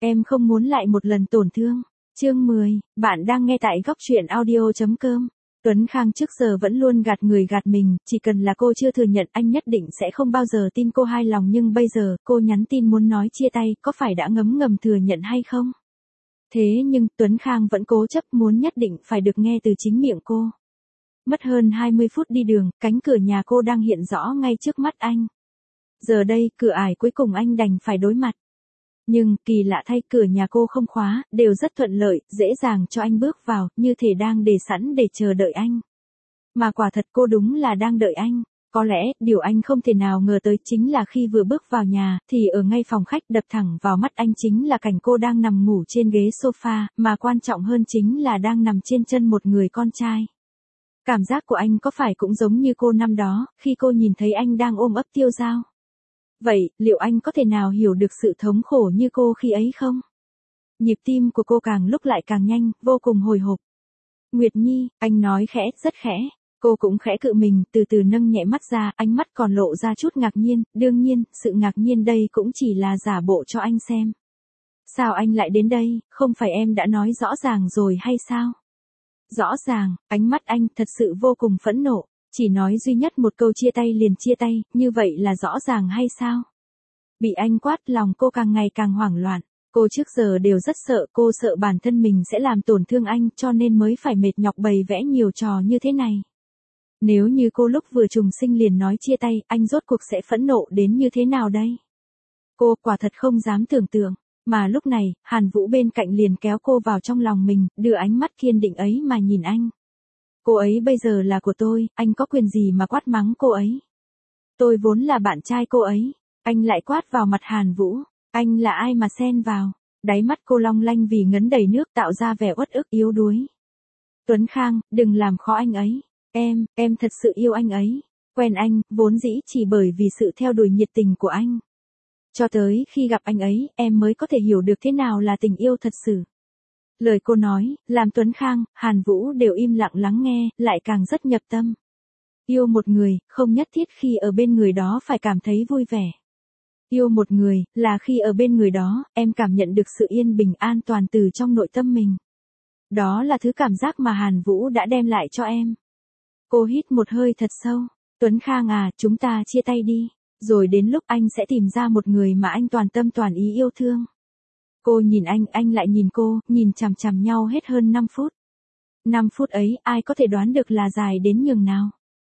Em không muốn lại một lần tổn thương. Chương 10, bạn đang nghe tại góc truyện audio.com. Tuấn Khang trước giờ vẫn luôn gạt người gạt mình, chỉ cần là cô chưa thừa nhận anh nhất định sẽ không bao giờ tin cô hai lòng, nhưng bây giờ cô nhắn tin muốn nói chia tay, có phải đã ngấm ngầm thừa nhận hay không? Thế nhưng Tuấn Khang vẫn cố chấp muốn nhất định phải được nghe từ chính miệng cô. Mất hơn 20 phút đi đường, cánh cửa nhà cô đang hiện rõ ngay trước mắt anh. Giờ đây, cửa ải cuối cùng anh đành phải đối mặt. Nhưng, kỳ lạ thay, cửa nhà cô không khóa, đều rất thuận lợi, dễ dàng cho anh bước vào, như thể đang để sẵn để chờ đợi anh. Mà quả thật cô đúng là đang đợi anh. Có lẽ, điều anh không thể nào ngờ tới chính là khi vừa bước vào nhà, thì ở ngay phòng khách đập thẳng vào mắt anh chính là cảnh cô đang nằm ngủ trên ghế sofa, mà quan trọng hơn chính là đang nằm trên chân một người con trai. Cảm giác của anh có phải cũng giống như cô năm đó, khi cô nhìn thấy anh đang ôm ấp Tiêu Dao? Vậy, liệu anh có thể nào hiểu được sự thống khổ như cô khi ấy không? Nhịp tim của cô càng lúc lại càng nhanh, vô cùng hồi hộp. Nguyệt Nhi, anh nói khẽ, rất khẽ. Cô cũng khẽ cự mình, từ từ nâng nhẹ mắt ra, ánh mắt còn lộ ra chút ngạc nhiên, đương nhiên, sự ngạc nhiên đây cũng chỉ là giả bộ cho anh xem. Sao anh lại đến đây, không phải em đã nói rõ ràng rồi hay sao? Rõ ràng, ánh mắt anh thật sự vô cùng phẫn nộ. Chỉ nói duy nhất một câu chia tay liền chia tay, như vậy là rõ ràng hay sao? Bị anh quát, lòng cô càng ngày càng hoảng loạn. Cô trước giờ đều rất sợ, cô sợ bản thân mình sẽ làm tổn thương anh, cho nên mới phải mệt nhọc bày vẽ nhiều trò như thế này. Nếu như cô lúc vừa trùng sinh liền nói chia tay, anh rốt cuộc sẽ phẫn nộ đến như thế nào đây? Cô quả thật không dám tưởng tượng. Mà lúc này, Hàn Vũ bên cạnh liền kéo cô vào trong lòng mình, đưa ánh mắt kiên định ấy mà nhìn anh. Cô ấy bây giờ là của tôi, anh có quyền gì mà quát mắng cô ấy? Tôi vốn là bạn trai cô ấy. Anh lại quát vào mặt Hàn Vũ. Anh là ai mà xen vào? Đáy mắt cô long lanh vì ngấn đầy nước, tạo ra vẻ uất ức yếu đuối. Tuấn Khang, đừng làm khó anh ấy. Em thật sự yêu anh ấy. Quen anh, vốn dĩ chỉ bởi vì sự theo đuổi nhiệt tình của anh. Cho tới khi gặp anh ấy, em mới có thể hiểu được thế nào là tình yêu thật sự. Lời cô nói, làm Tuấn Khang, Hàn Vũ đều im lặng lắng nghe, lại càng rất nhập tâm. Yêu một người, không nhất thiết khi ở bên người đó phải cảm thấy vui vẻ. Yêu một người, là khi ở bên người đó, em cảm nhận được sự yên bình an toàn từ trong nội tâm mình. Đó là thứ cảm giác mà Hàn Vũ đã đem lại cho em. Cô hít một hơi thật sâu. Tuấn Khang à, chúng ta chia tay đi. Rồi đến lúc anh sẽ tìm ra một người mà anh toàn tâm toàn ý yêu thương. Cô nhìn anh lại nhìn cô, nhìn chằm chằm nhau hết hơn 5 phút. 5 phút ấy, ai có thể đoán được là dài đến nhường nào.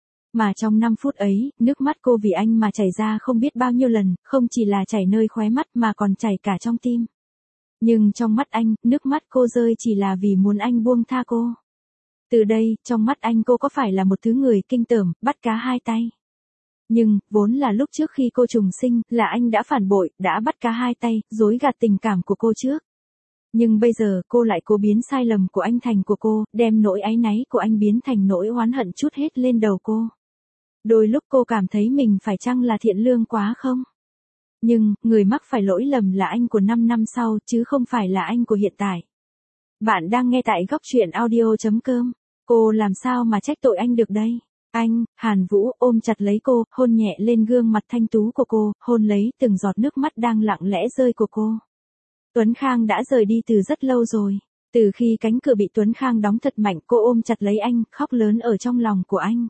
Mà trong 5 phút ấy, nước mắt cô vì anh mà chảy ra không biết bao nhiêu lần, không chỉ là chảy nơi khóe mắt mà còn chảy cả trong tim. Nhưng trong mắt anh, nước mắt cô rơi chỉ là vì muốn anh buông tha cô. Từ đây, trong mắt anh cô có phải là một thứ người kinh tởm, bắt cá hai tay. Nhưng, vốn là lúc trước khi cô trùng sinh, là anh đã phản bội, đã bắt cá hai tay, dối gạt tình cảm của cô trước. Nhưng bây giờ, cô lại cố biến sai lầm của anh thành của cô, đem nỗi áy náy của anh biến thành nỗi oán hận trút hết lên đầu cô. Đôi lúc cô cảm thấy mình phải chăng là thiện lương quá không? Nhưng, người mắc phải lỗi lầm là anh của 5 năm sau, chứ không phải là anh của hiện tại. Bạn đang nghe tại góc truyện audio.com. Cô làm sao mà trách tội anh được đây? Anh, Hàn Vũ, ôm chặt lấy cô, hôn nhẹ lên gương mặt thanh tú của cô, hôn lấy từng giọt nước mắt đang lặng lẽ rơi của cô. Tuấn Khang đã rời đi từ rất lâu rồi. Từ khi cánh cửa bị Tuấn Khang đóng thật mạnh, cô ôm chặt lấy anh, khóc lớn ở trong lòng của anh.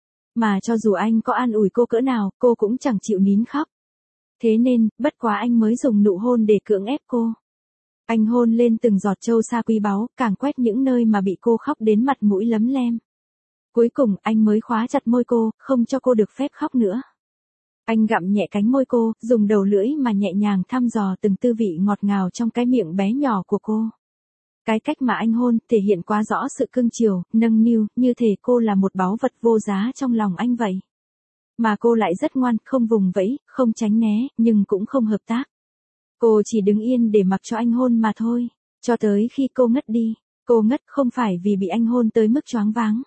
Mà cho dù anh có an ủi cô cỡ nào, cô cũng chẳng chịu nín khóc. Thế nên, bất quá anh mới dùng nụ hôn để cưỡng ép cô. Anh hôn lên từng giọt châu sa quý báu, càng quét những nơi mà bị cô khóc đến mặt mũi lấm lem. Cuối cùng, anh mới khóa chặt môi cô, không cho cô được phép khóc nữa. Anh gặm nhẹ cánh môi cô, dùng đầu lưỡi mà nhẹ nhàng thăm dò từng tư vị ngọt ngào trong cái miệng bé nhỏ của cô. Cái cách mà anh hôn, thể hiện quá rõ sự cưng chiều, nâng niu, như thể cô là một báu vật vô giá trong lòng anh vậy. Mà cô lại rất ngoan, không vùng vẫy, không tránh né, nhưng cũng không hợp tác. Cô chỉ đứng yên để mặc cho anh hôn mà thôi, cho tới khi cô ngất đi. Cô ngất không phải vì bị anh hôn tới mức choáng váng.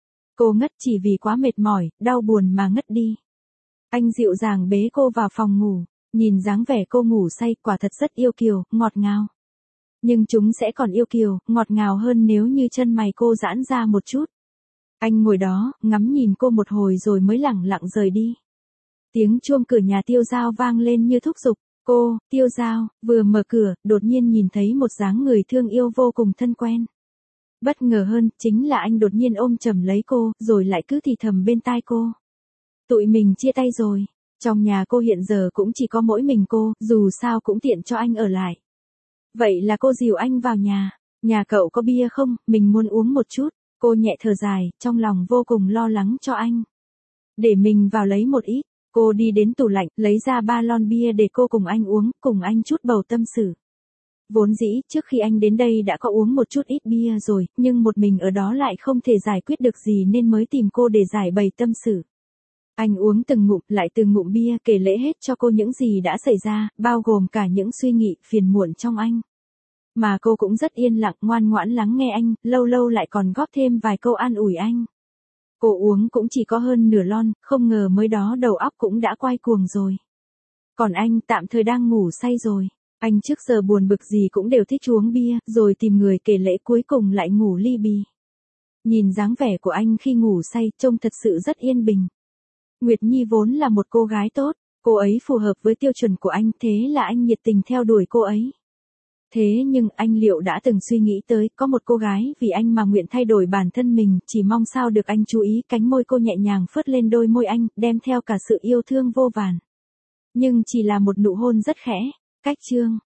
Cô ngất chỉ vì quá mệt mỏi, đau buồn mà ngất đi. Anh dịu dàng bế cô vào phòng ngủ, nhìn dáng vẻ cô ngủ say quả thật rất yêu kiều, ngọt ngào. Nhưng chúng sẽ còn yêu kiều, ngọt ngào hơn nếu như chân mày cô giãn ra một chút. Anh ngồi đó, ngắm nhìn cô một hồi rồi mới lẳng lặng rời đi. Tiếng chuông cửa nhà Tiêu Dao vang lên như thúc giục. Cô, Tiêu Giao, vừa mở cửa, đột nhiên nhìn thấy một dáng người thương yêu vô cùng thân quen. Bất ngờ hơn, chính là anh đột nhiên ôm chầm lấy cô, rồi lại cứ thì thầm bên tai cô. Tụi mình chia tay rồi. Trong nhà cô hiện giờ cũng chỉ có mỗi mình cô, dù sao cũng tiện cho anh ở lại. Vậy là cô dìu anh vào nhà. Nhà cậu có bia không, mình muốn uống một chút. Cô nhẹ thở dài, trong lòng vô cùng lo lắng cho anh. Để mình vào lấy một ít. Cô đi đến tủ lạnh, lấy ra 3 lon bia để cô cùng anh uống, cùng anh chút bầu tâm sự. Vốn dĩ, trước khi anh đến đây đã có uống một chút ít bia rồi, nhưng một mình ở đó lại không thể giải quyết được gì nên mới tìm cô để giải bày tâm sự. Anh uống từng ngụm lại từng ngụm bia kể lể hết cho cô những gì đã xảy ra, bao gồm cả những suy nghĩ phiền muộn trong anh. Mà cô cũng rất yên lặng ngoan ngoãn lắng nghe anh, lâu lâu lại còn góp thêm vài câu an ủi anh. Cô uống cũng chỉ có hơn nửa lon, không ngờ mới đó đầu óc cũng đã quay cuồng rồi. Còn anh tạm thời đang ngủ say rồi. Anh trước giờ buồn bực gì cũng đều thích uống bia, rồi tìm người kể lể cuối cùng lại ngủ li bì. Nhìn dáng vẻ của anh khi ngủ say trông thật sự rất yên bình. Nguyệt Nhi vốn là một cô gái tốt, cô ấy phù hợp với tiêu chuẩn của anh, thế là anh nhiệt tình theo đuổi cô ấy. Thế nhưng anh liệu đã từng suy nghĩ tới có một cô gái vì anh mà nguyện thay đổi bản thân mình, chỉ mong sao được anh chú ý. Cánh môi cô nhẹ nhàng phớt lên đôi môi anh, đem theo cả sự yêu thương vô vàn. Nhưng chỉ là một nụ hôn rất khẽ. Cách chương